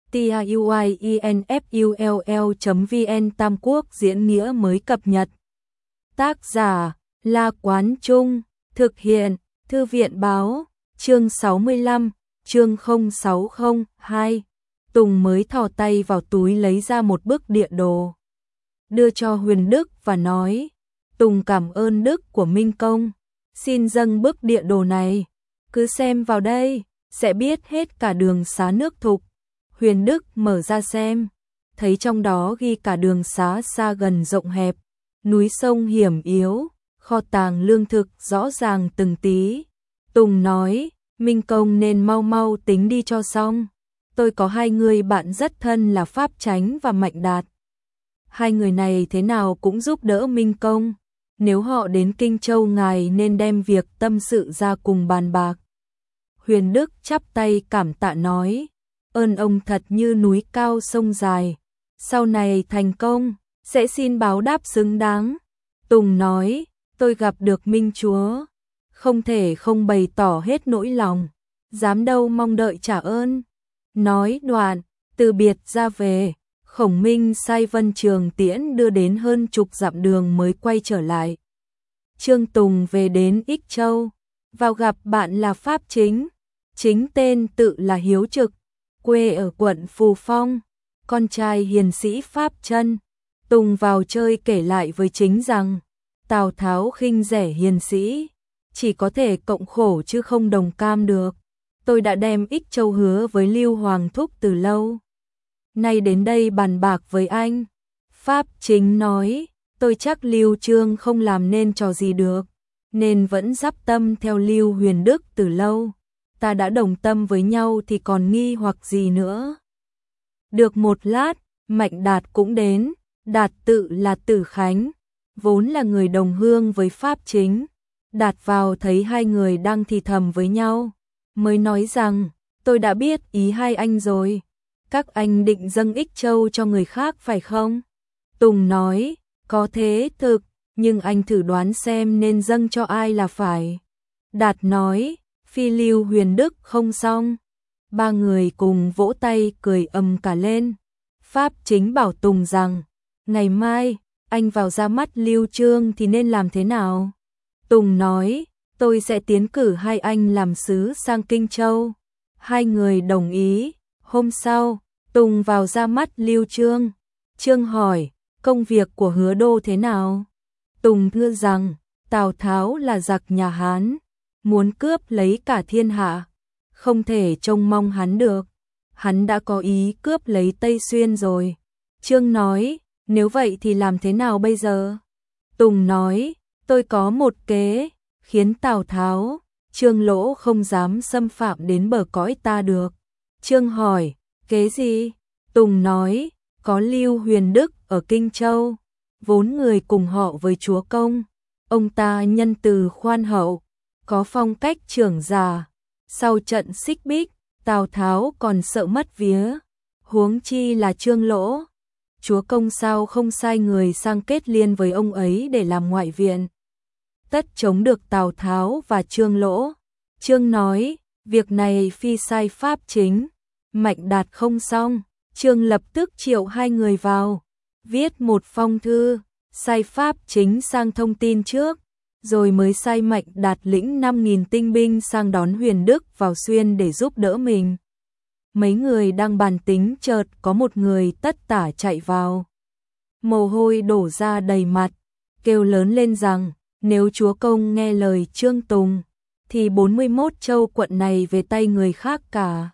tiuinfull.vn Tam Quốc diễn nghĩa mới cập nhật. Tác giả La Quán Trung, thực hiện Thư viện Báo, chương 65, chương 0602. Tùng mới thò tay vào túi lấy ra một bức địa đồ, đưa cho Huyền Đức và nói: Tùng cảm ơn đức của Minh Công, xin dâng bức địa đồ này, cứ xem vào đây, sẽ biết hết cả đường xá nước Thục. Huyền Đức mở ra xem, thấy trong đó ghi cả đường xá xa gần rộng hẹp, núi sông hiểm yếu, kho tàng lương thực rõ ràng từng tí. Tùng nói: Minh Công nên mau mau tính đi cho xong. Tôi có hai người bạn rất thân là Pháp Chánh và Mạnh Đạt. Hai người này thế nào cũng giúp đỡ Minh Công. Nếu họ đến Kinh Châu ngài nên đem việc tâm sự ra cùng bàn bạc. Huyền Đức chắp tay cảm tạ nói: Ơn ông thật như núi cao sông dài. Sau này thành công, sẽ xin báo đáp xứng đáng. Tùng nói: Tôi gặp được Minh Chúa, không thể không bày tỏ hết nỗi lòng, dám đâu mong đợi trả ơn. Nói đoạn, từ biệt ra về. Khổng Minh sai Vân Trường tiễn đưa đến hơn chục dặm đường mới quay trở lại. Trương Tùng về đến Ích Châu, vào gặp bạn là Pháp Chính. Chính tên tự là Hiếu Trực, quê ở quận Phù Phong, con trai hiền sĩ Pháp Chân. Tùng vào chơi kể lại với Chính rằng Tào Tháo khinh rẻ hiền sĩ, chỉ có thể cộng khổ chứ không đồng cam được. Tôi đã đem Ích Châu hứa với Lưu Hoàng Thúc từ lâu, nay đến đây bàn bạc với anh. Pháp Chính nói: Tôi chắc Lưu Trương không làm nên trò gì được, nên vẫn dắp tâm theo Lưu Huyền Đức từ lâu. Ta đã đồng tâm với nhau thì còn nghi hoặc gì nữa. Được một lát, Mạnh Đạt cũng đến. Đạt tự là Tử Khánh, vốn là người đồng hương với Pháp Chính. Đạt vào thấy hai người đang thì thầm với nhau, mới nói rằng: Tôi đã biết ý hai anh rồi. Các anh định dâng Ích Châu cho người khác phải không? Tùng nói: Có thế thực, nhưng anh thử đoán xem nên dâng cho ai là phải. Đạt nói: Phi Lưu Huyền Đức không xong. Ba người cùng vỗ tay cười ầm cả lên. Pháp Chính bảo Tùng rằng: Ngày mai, anh vào ra mắt Lưu Trương thì nên làm thế nào? Tùng nói: Tôi sẽ tiến cử hai anh làm sứ sang Kinh Châu. Hai người đồng ý. Hôm sau, Tùng vào ra mắt Lưu Trương. Trương hỏi: Công việc của Hứa Đô thế nào? Tùng thưa rằng: Tào Tháo là giặc nhà Hán, muốn cướp lấy cả thiên hạ, không thể trông mong hắn được. Hắn đã có ý cướp lấy Tây Xuyên rồi. Trương nói: Nếu vậy thì làm thế nào bây giờ? Tùng nói: Tôi có một kế, khiến Tào Tháo, Trương Lỗ không dám xâm phạm đến bờ cõi ta được. Trương hỏi: Kế gì? Tùng nói: Có Lưu Huyền Đức ở Kinh Châu, vốn người cùng họ với chúa công. Ông ta nhân từ khoan hậu, có phong cách trưởng giả. Sau trận xích bích, Tào Tháo còn sợ mất vía, huống chi là Trương Lỗ. Chúa công sao không sai người sang kết liên với ông ấy để làm ngoại viện, tất chống được Tào Tháo và Trương Lỗ. Trương nói: Việc này phi sai Pháp Chính. Mạnh Đạt không xong, Trương lập tức triệu hai người vào, viết một phong thư, sai Pháp Chính sang thông tin trước, rồi mới sai Mạnh Đạt lĩnh 5.000 tinh binh sang đón Huyền Đức vào Xuyên để giúp đỡ mình. Mấy người đang bàn tính chợt có một người tất tả chạy vào, mồ hôi đổ ra đầy mặt, kêu lớn lên rằng: Nếu chúa công nghe lời Trương Tùng, thì 41 châu quận này về tay người khác cả.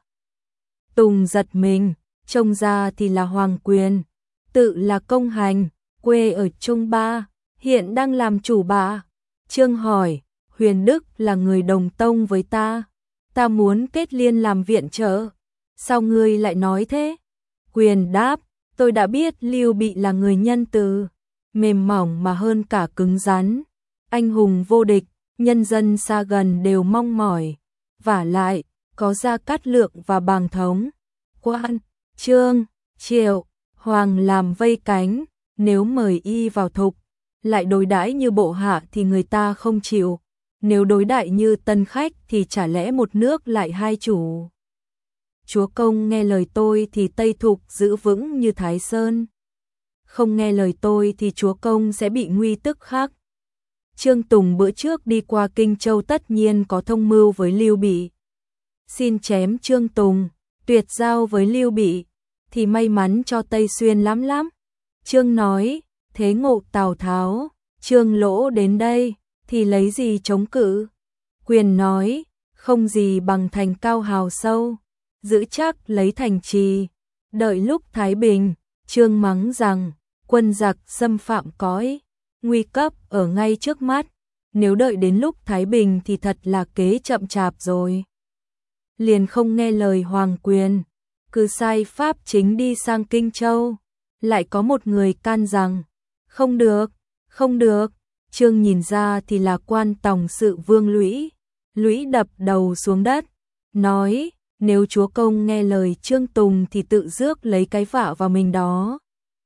Tùng giật mình, trông ra thì là Hoàng Quyền, tự là Công Hành, quê ở Trung Ba, hiện đang làm chủ bạ. Trương hỏi: Huyền Đức là người đồng tông với ta, ta muốn kết liên làm viện trợ, sao ngươi lại nói thế? Quyền đáp: Tôi đã biết Lưu Bị là người nhân từ, mềm mỏng mà hơn cả cứng rắn, anh hùng vô địch, nhân dân xa gần đều mong mỏi. Vả lại, có Gia Cát Lượng và Bàng Thống, Quan, Trương, Triệu, Hoàng làm vây cánh, nếu mời y vào Thục, lại đối đãi như bộ hạ thì người ta không chịu, nếu đối đãi như tân khách thì chả lẽ một nước lại hai chủ. chúa công nghe lời tôi thì Tây Thục giữ vững như Thái Sơn. Không nghe lời tôi thì chúa công sẽ bị nguy tức khắc. Trương Tùng bữa trước đi qua Kinh Châu tất nhiên có thông mưu với Lưu Bị. Xin chém Trương Tùng, tuyệt giao với Lưu Bị, thì may mắn cho Tây Xuyên lắm lắm. Trương nói, thế ngộ Tào Tháo, Trương Lỗ đến đây, thì lấy gì chống cự? Quyền nói, không gì bằng thành cao hào sâu, giữ chắc lấy thành trì. Đợi lúc Thái Bình, Trương mắng rằng, quân giặc xâm phạm cõi, nguy cấp ở ngay trước mắt. Nếu đợi đến lúc Thái Bình thì thật là kế chậm chạp rồi. Liền không nghe lời hoàng quyền, cứ sai Pháp Chính đi sang Kinh Châu. Lại có một người can rằng, không được, không được. Trương nhìn ra thì là quan tòng sự Vương Lũy. Lũy đập đầu xuống đất, nói, nếu chúa công nghe lời Trương Tùng thì tự rước lấy cái vạ vào mình đó.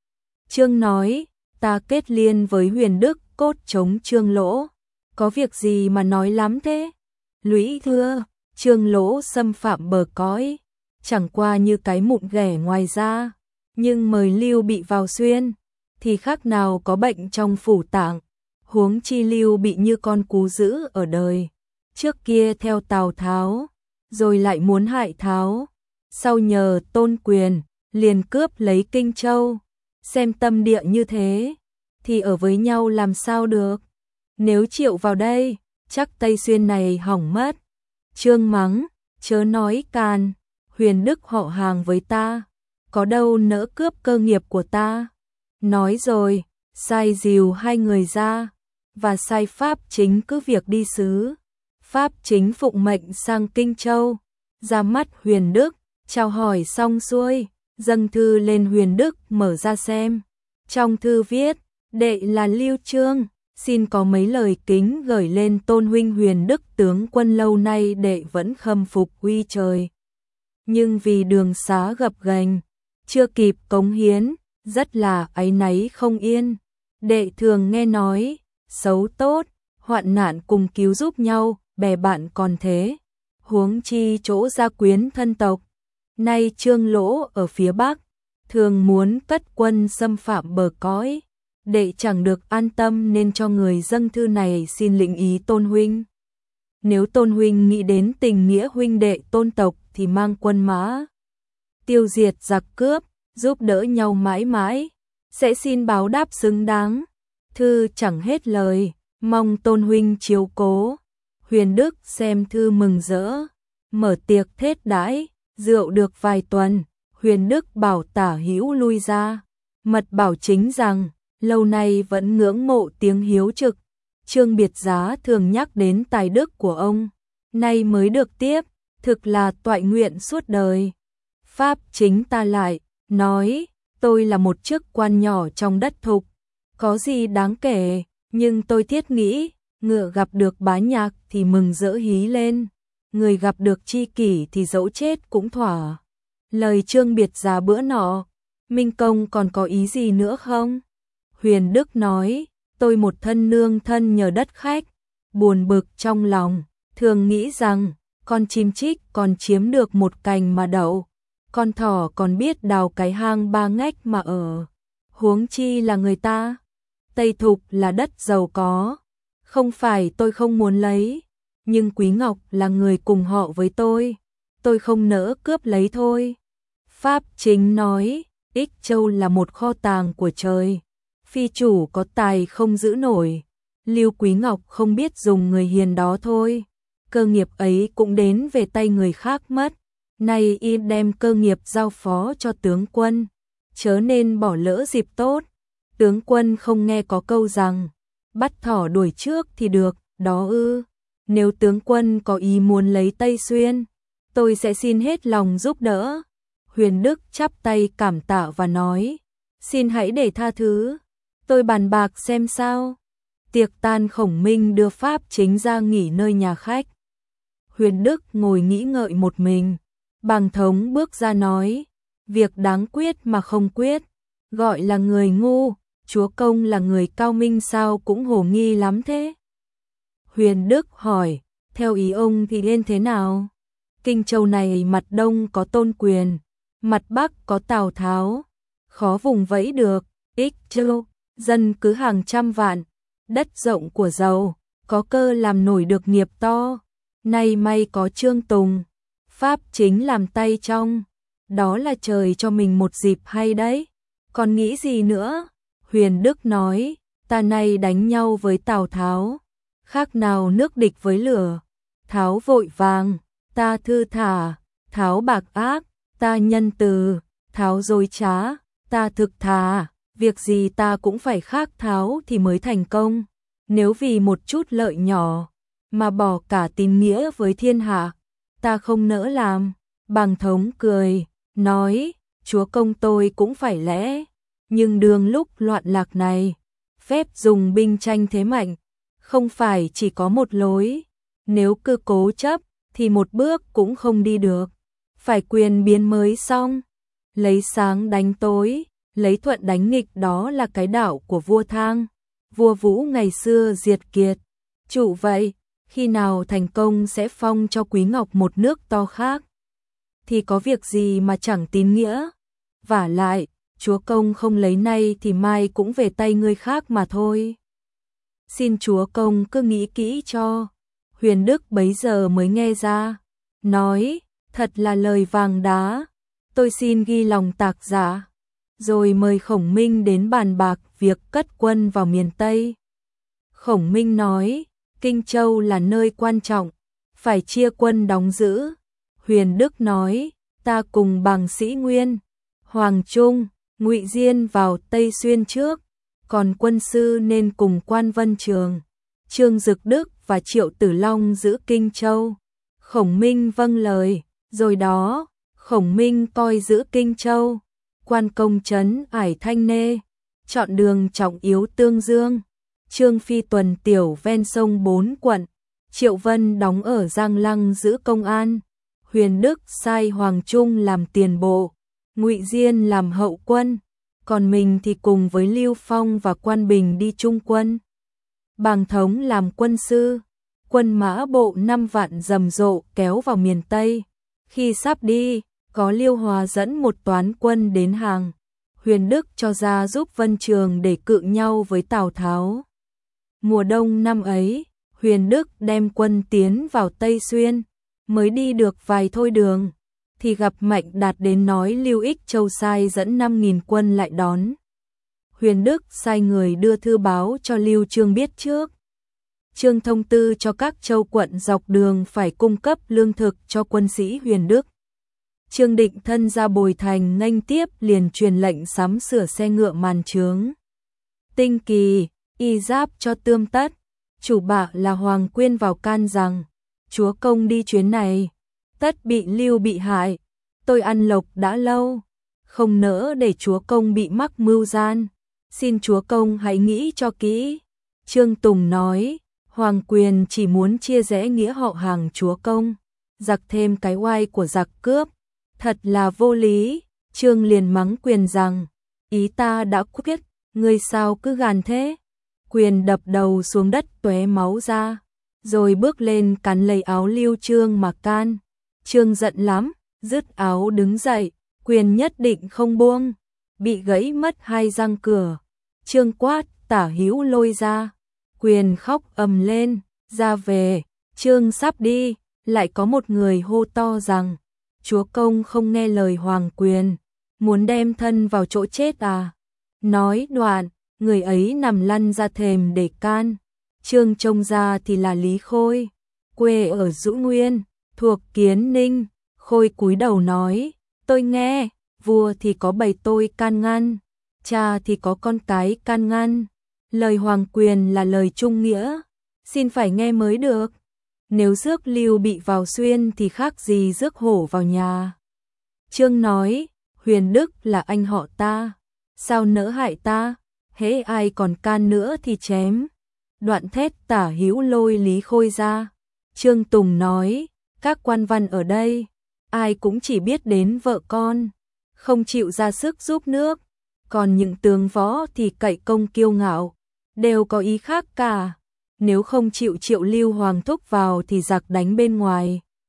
Trương nói, ta kết liên với Huyền Đức cốt chống Trương Lỗ, có việc gì mà nói lắm thế? Lũy thưa, Trương Lỗ xâm phạm bờ cõi, chẳng qua như cái mụn ghẻ ngoài da, nhưng mời Lưu Bị vào xuyên, thì khác nào có bệnh trong phủ tạng. Huống chi Lưu Bị như con cú dữ ở đời, trước kia theo Tào Tháo, rồi lại muốn hại Tháo, sau nhờ tôn quyền, liền cướp lấy Kinh Châu. Xem tâm địa như thế, thì ở với nhau làm sao được? Nếu chịu vào đây, chắc Tây Xuyên này hỏng mất. Trương mắng, chớ nói càn, Huyền Đức họ hàng với ta, có đâu nỡ cướp cơ nghiệp của ta. Nói rồi, sai dìu hai người ra, và sai Pháp Chính cứ việc đi sứ. Pháp Chính phụng mệnh sang Kinh Châu, ra mắt Huyền Đức, chào hỏi xong xuôi, dâng thư lên Huyền Đức mở ra xem. Trong thư viết, đệ là Lưu Trương, xin có mấy lời kính gửi lên tôn huynh Huyền Đức tướng quân, lâu nay đệ vẫn khâm phục uy trời. Nhưng vì đường xá gập ghềnh, chưa kịp cống hiến, rất là áy náy không yên. Đệ thường nghe nói, xấu tốt, hoạn nạn cùng cứu giúp nhau, bè bạn còn thế. Huống chi chỗ gia quyến thân tộc. Nay Trương Lỗ ở phía Bắc, thường muốn cất quân xâm phạm bờ cõi. Đệ chẳng được an tâm nên cho người dâng thư này xin lĩnh ý tôn huynh. Nếu tôn huynh nghĩ đến tình nghĩa huynh đệ tôn tộc thì mang quân mã, tiêu diệt giặc cướp, giúp đỡ nhau mãi mãi, sẽ xin báo đáp xứng đáng. Thư chẳng hết lời, mong tôn huynh chiếu cố. Huyền Đức xem thư mừng rỡ, mở tiệc thết đãi, rượu được vài tuần, Huyền Đức bảo Tả Hữu lui ra, mật bảo Chính rằng, lâu nay vẫn ngưỡng mộ tiếng hiếu trực. Trương Biệt Giá thường nhắc đến tài đức của ông, nay mới được tiếp, thực là toại nguyện suốt đời. Pháp Chính ta lại, nói, tôi là một chức quan nhỏ trong đất Thục, có gì đáng kể, nhưng tôi thiết nghĩ, ngựa gặp được bá nhạc thì mừng rỡ hí lên, người gặp được tri kỷ thì dẫu chết cũng thỏa. Lời Trương Biệt Giá bữa nọ, Minh Công còn có ý gì nữa không? Huyền Đức nói, tôi một thân nương thân nhờ đất khách, buồn bực trong lòng, thường nghĩ rằng, con chim chích còn chiếm được một cành mà đậu, con thỏ còn biết đào cái hang ba ngách mà ở. Huống chi là người ta, Tây Thục là đất giàu có, không phải tôi không muốn lấy, nhưng Quý Ngọc là người cùng họ với tôi không nỡ cướp lấy thôi. Pháp Chính nói, Ích Châu là một kho tàng của trời, phi chủ có tài không giữ nổi, Lưu Quý Ngọc không biết dùng người hiền đó thôi, cơ nghiệp ấy cũng đến về tay người khác mất. Nay y đem cơ nghiệp giao phó cho tướng quân, chớ nên bỏ lỡ dịp tốt. Tướng quân không nghe có câu rằng, bắt thỏ đuổi trước thì được, đó ư. Nếu tướng quân có ý muốn lấy Tây Xuyên, tôi sẽ xin hết lòng giúp đỡ. Huyền Đức chắp tay cảm tạ và nói, xin hãy để tha thứ, tôi bàn bạc xem sao. Tiệc tan, Khổng Minh đưa Pháp Chính ra nghỉ nơi nhà khách. Huyền Đức ngồi nghĩ ngợi một mình. Bàng Thống bước ra nói, việc đáng quyết mà không quyết, gọi là người ngu, chúa công là người cao minh sao cũng hồ nghi lắm thế. Huyền Đức hỏi, theo ý ông thì nên thế nào? Kinh Châu này mặt đông có Tôn Quyền, mặt bắc có Tào Tháo, khó vùng vẫy được. Ích Châu, dân cứ hàng trăm vạn, đất rộng của giàu, có cơ làm nổi được nghiệp to. Nay may có Trương Tùng, Pháp chính làm tay trong, đó là trời cho mình một dịp hay đấy. Còn nghĩ gì nữa? Huyền Đức nói, ta nay đánh nhau với Tào Tháo, khác nào nước địch với lửa. Tháo vội vàng, ta thư thả. Tháo bạc ác, ta nhân từ. Tháo dối trá, ta thực thà. Việc gì ta cũng phải khác Tháo thì mới thành công. Nếu vì một chút lợi nhỏ mà bỏ cả tín nghĩa với thiên hạ, ta không nỡ làm. Bàng Thống cười, nói, chúa công tôi cũng phải lẽ, nhưng đường lúc loạn lạc này, phép dùng binh tranh thế mạnh, không phải chỉ có một lối. Nếu cứ cố chấp thì một bước cũng không đi được. Phải quyền biến mới xong. Lấy sáng đánh tối, lấy thuận đánh nghịch, đó là cái đạo của vua Thang. Vua Vũ ngày xưa diệt kiệt. Chủ vậy, khi nào thành công sẽ phong cho Quý Ngọc một nước to khác. Thì có việc gì mà chẳng tín nghĩa. Vả lại, chúa công không lấy nay thì mai cũng về tay người khác mà thôi. Xin chúa công cứ nghĩ kỹ cho. Huyền Đức bấy giờ mới nghe ra, nói, thật là lời vàng đá, tôi xin ghi lòng tạc giả. Rồi mời Khổng Minh đến bàn bạc việc cất quân vào miền Tây. Khổng Minh nói, Kinh Châu là nơi quan trọng, phải chia quân đóng giữ. Huyền Đức nói, ta cùng Bàng Sĩ Nguyên, Hoàng Trung, Ngụy Diên vào Tây Xuyên trước, còn quân sư nên cùng Quan Vân Trường, Trương Dực Đức và Triệu Tử Long giữ Kinh Châu. Khổng Minh vâng lời, rồi đó, Khổng Minh coi giữ Kinh Châu, Quan Công trấn Ải Thanh Nê, chọn đường trọng yếu Tương Dương, Trương Phi tuần tiểu ven sông 4 quận, Triệu Vân đóng ở Giang Lăng giữ công an. Huyền Đức sai Hoàng Trung làm tiền bộ, Ngụy Diên làm hậu quân, còn mình thì cùng với Lưu Phong và Quan Bình đi trung quân. Bàng Thống làm quân sư, quân mã bộ 5 vạn rầm rộ kéo vào miền Tây. Khi sắp đi, có Liêu Hòa dẫn một toán quân đến hàng. Huyền Đức cho ra giúp Vân Trường để cự nhau với Tào Tháo. Mùa đông năm ấy, Huyền Đức đem quân tiến vào Tây Xuyên, mới đi được vài thôi đường, thì gặp Mạnh Đạt đến nói Lưu Ích Châu sai dẫn 5.000 quân lại đón. Huyền Đức sai người đưa thư báo cho Lưu Trương biết trước. Trương thông tư cho các châu quận dọc đường phải cung cấp lương thực cho quân sĩ Huyền Đức. Trương định thân ra Bồi Thành nghênh tiếp, liền truyền lệnh sắm sửa xe ngựa màn trướng, tinh kỳ, y giáp cho tươm tất. Chủ bạ là Hoàng Quyên vào can rằng, chúa công đi chuyến này, tất bị Lưu bị hại. Tôi ăn lộc đã lâu, không nỡ để chúa công bị mắc mưu gian. Xin chúa công hãy nghĩ cho kỹ. Trương Tùng nói, Hoàng Quyền chỉ muốn chia rẽ nghĩa họ hàng chúa công, giặc thêm cái oai của giặc cướp, thật là vô lý. Trương liền mắng Quyền rằng, ý ta đã quyết, ngươi sao cứ gàn thế. Quyền đập đầu xuống đất tóe máu ra, rồi bước lên cắn lấy áo Lưu Trương mà can. Trương giận lắm, dứt áo đứng dậy, Quyền nhất định không buông, bị gãy mất 2 răng cửa. Trương quát, Tả Hữu lôi ra. Quyền khóc ầm lên, ra về. Trương sắp đi, lại có một người hô to rằng, chúa công không nghe lời Hoàng Quyền, muốn đem thân vào chỗ chết à. Nói đoạn, người ấy nằm lăn ra thềm để can. Trương trông ra thì là Lý Khôi, quê ở Dũ Nguyên, thuộc Kiến Ninh. Khôi cúi đầu nói, tôi nghe, vua thì có bầy tôi can ngăn, cha thì có con cái can ngăn. Lời Hoàng Quyền là lời trung nghĩa, xin phải nghe mới được. Nếu rước Lưu bị vào xuyên thì khác gì rước hổ vào nhà. Trương nói, Huyền Đức là anh họ ta, sao nỡ hại ta, hễ ai còn can nữa thì chém. Đoạn thét Tả Hữu lôi Lý Khôi ra. Trương Tùng nói, các quan văn ở đây, ai cũng chỉ biết đến vợ con, không chịu ra sức giúp nước. Còn những tướng võ thì cậy công kiêu ngạo, đều có ý khác cả. Nếu không chịu triệu Lưu Hoàng thúc vào thì giặc đánh bên ngoài.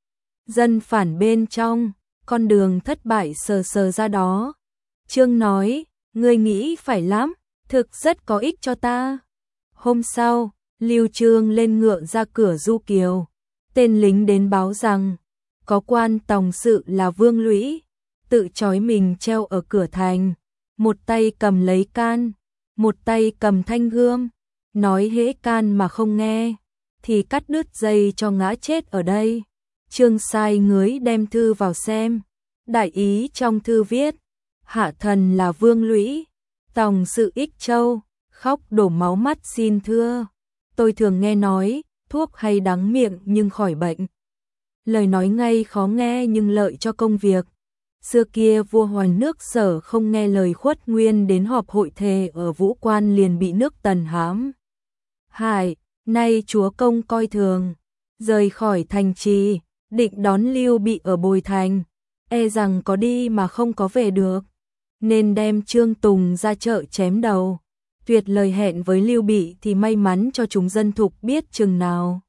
dân phản bên trong, con đường thất bại sờ sờ ra đó. Trương nói, ngươi nghĩ phải lắm, thực rất có ích cho ta. Hôm sau, Lưu Trương lên ngựa ra cửa Du Kiều. Tên lính đến báo rằng, có quan tòng sự là Vương Lũy, tự trói mình treo ở cửa thành. Một tay cầm lấy can, một tay cầm thanh gươm. Nói hễ can mà không nghe, thì cắt đứt dây cho ngã chết ở đây. Trương sai ngới đem thư vào xem. Đại ý trong thư viết, hạ thần là Vương Lũy, tòng sự Ích Châu, khóc đổ máu mắt xin thưa. Tôi thường nghe nói, thuốc hay đắng miệng nhưng khỏi bệnh. Lời nói ngay khó nghe nhưng lợi cho công việc. Xưa kia vua Hoài nước Sở không nghe lời Khuất Nguyên đến họp hội thề ở Vũ Quan liền bị nước Tần hãm hại. Nay chúa công coi thường, rời khỏi thành trì, định đón Lưu Bị ở Bồi Thành, e rằng có đi mà không có về được, nên đem Trương Tùng ra chợ chém đầu. Tuyệt lời hẹn với Lưu Bị thì may mắn cho chúng dân thục biết chừng nào.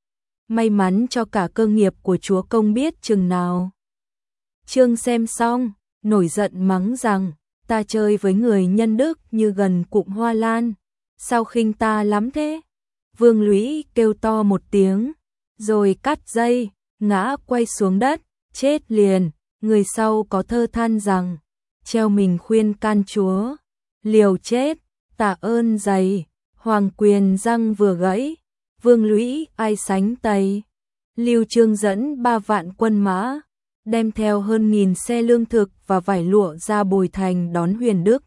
May mắn cho cả cơ nghiệp của chúa công biết chừng nào. Trương xem xong, nổi giận mắng rằng, ta chơi với người nhân đức như gần cụm hoa lan, sao khinh ta lắm thế? Vương Lũy kêu to một tiếng, rồi cắt dây, ngã quay xuống đất, chết liền. Người sau có thơ than rằng, treo mình khuyên can chúa, liều chết, tạ ơn dày, hoàng quyền răng vừa gãy, Vương Lũy ai sánh tây. Lưu Trương dẫn 3 vạn quân mã, đem theo hơn 1000 xe lương thực và vải lụa ra Bồi Thành đón Huyền Đức.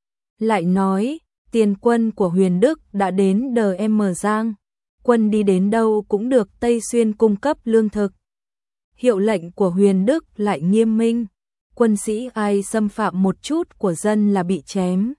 Lại nói, tiền quân của Huyền Đức đã đến DM Giang, quân đi đến đâu cũng được Tây Xuyên cung cấp lương thực. Hiệu lệnh của Huyền Đức lại nghiêm minh, quân sĩ ai xâm phạm một chút của dân là bị chém.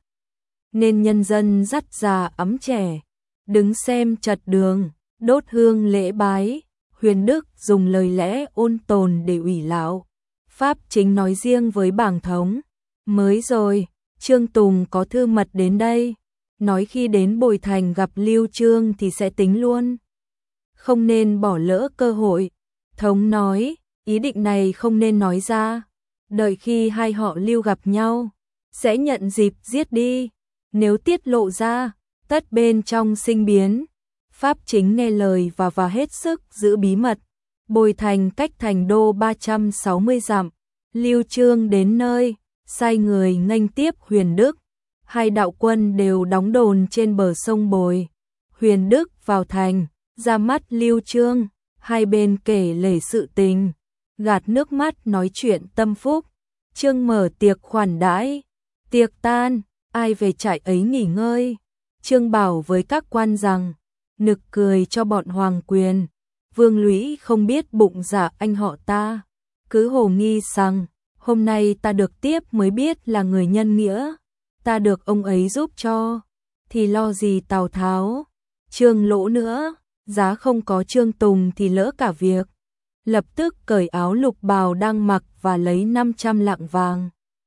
Nên nhân dân dắt già ấm trẻ, đứng xem chật đường, đốt hương lễ bái. Huyền Đức dùng lời lẽ ôn tồn để ủy lão. Pháp chính nói riêng với bảng thống. Mới rồi, Trương Tùng có thư mật đến đây, nói khi đến Bồi Thành gặp Lưu Trương thì sẽ tính luôn, không nên bỏ lỡ cơ hội. Thống nói, ý định này không nên nói ra, đợi khi hai họ Lưu gặp nhau, sẽ nhận dịp giết đi, nếu tiết lộ ra, tất bên trong sinh biến. Pháp chính nghe lời và hết sức giữ bí mật. Bồi Thành cách thành đô 360 dặm. Lưu Trương đến nơi, sai người nghênh tiếp Huyền Đức. Hai đạo quân đều đóng đồn trên bờ sông Bồi. Huyền Đức vào thành, ra mắt Lưu Trương, hai bên kể lể sự tình, gạt nước mắt nói chuyện tâm phúc. Trương mở tiệc khoản đãi, tiệc tan, ai về trại ấy nghỉ ngơi. Trương bảo với các quan rằng, nực cười cho bọn hoàng quyền, Vương Lũy không biết bụng dạ anh họ ta, cứ hồ nghi rằng, hôm nay ta được tiếp mới biết là người nhân nghĩa, ta được ông ấy giúp cho, thì lo gì Tào Tháo, Trương lỗ nữa, giá không có Trương Tùng thì lỡ cả việc. Lập tức cởi áo lục bào đang mặc và lấy 500 lạng vàng,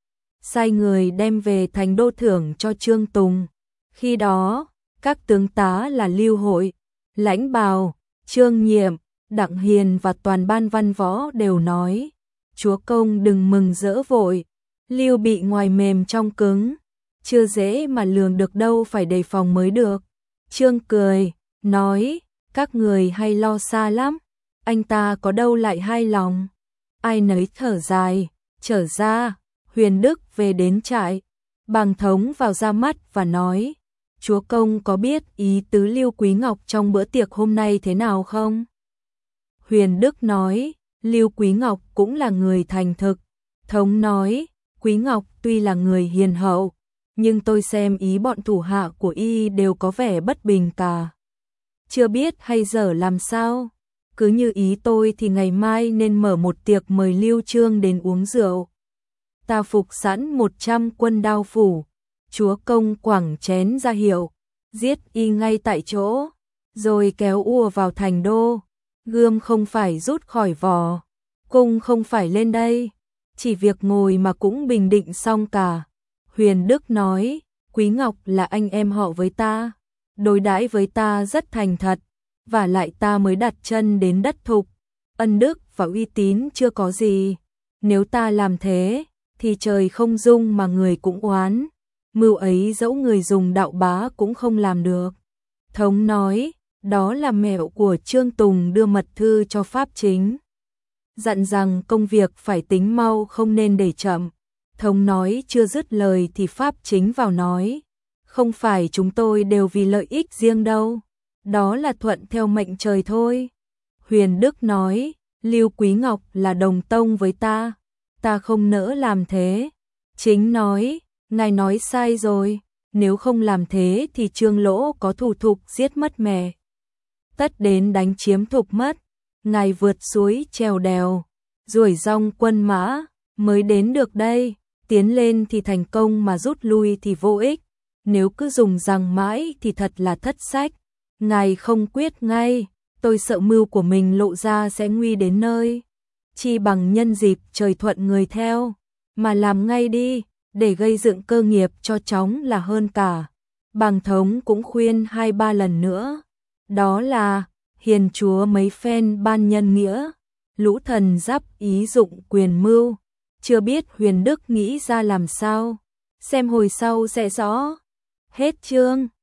sai người đem về thành đô thưởng cho Trương Tùng. Khi đó, các tướng tá là Lưu Hội, Lãnh Bào, Trương Nhiệm, Đặng Hiền và toàn ban văn võ đều nói, chúa công đừng mừng rỡ vội, Lưu Bị ngoài mềm trong cứng, chưa dễ mà lường được đâu, phải đề phòng mới được. Trương cười, nói, các người hay lo xa lắm, anh ta có đâu lại hai lòng. Ai nấy thở dài, trở ra. Huyền Đức về đến trại, bàng thống vào ra mắt và nói, chúa công có biết ý tứ Lưu Quý Ngọc trong bữa tiệc hôm nay thế nào không? Huyền Đức nói, Lưu Quý Ngọc cũng là người thành thực. Thống nói, Quý Ngọc tuy là người hiền hậu, nhưng tôi xem ý bọn thủ hạ của y đều có vẻ bất bình cả. Chưa biết hay dở làm sao, cứ như ý tôi thì ngày mai nên mở một tiệc mời Lưu Trương đến uống rượu. Ta phục sẵn 100 quân đao phủ, chúa công quẳng chén ra hiệu, giết y ngay tại chỗ, rồi kéo ùa vào thành đô. Gươm không phải rút khỏi vỏ, cung không phải lên đây, chỉ việc ngồi mà cũng bình định xong cả. Huyền Đức nói, Quý Ngọc là anh em họ với ta, đối đãi với ta rất thành thật, và lại ta mới đặt chân đến đất thục, ân đức và uy tín chưa có gì. Nếu ta làm thế, thì trời không dung mà người cũng oán. Mưu ấy dẫu người dùng đạo bá cũng không làm được. Thống nói, đó là mẹo của Trương Tùng đưa mật thư cho Pháp Chính. Dặn rằng công việc phải tính mau không nên để chậm. Thống nói chưa dứt lời thì Pháp Chính vào nói, không phải chúng tôi đều vì lợi ích riêng đâu, đó là thuận theo mệnh trời thôi. Huyền Đức nói, Lưu Quý Ngọc là đồng tông với ta không nỡ làm thế. Chính nói, ngài nói sai rồi, nếu không làm thế thì Trương Lỗ có thủ thục giết mất mẹ. Tất đến đánh chiếm thục mất, ngài vượt suối trèo đèo, ruổi rong quân mã, mới đến được đây, tiến lên thì thành công mà rút lui thì vô ích, nếu cứ dùng rằng mãi thì thật là thất sách. Ngài không quyết ngay, tôi sợ mưu của mình lộ ra sẽ nguy đến nơi. Chi bằng nhân dịp trời thuận người theo, mà làm ngay đi, để gây dựng cơ nghiệp cho chóng là hơn cả. Bàng Thống cũng khuyên 2-3 lần nữa, đó là hiền chúa mấy phen ban nhân nghĩa, lũ thần giáp ý dụng quyền mưu, chưa biết Huyền Đức nghĩ ra làm sao, xem hồi sau sẽ rõ. Hết chương.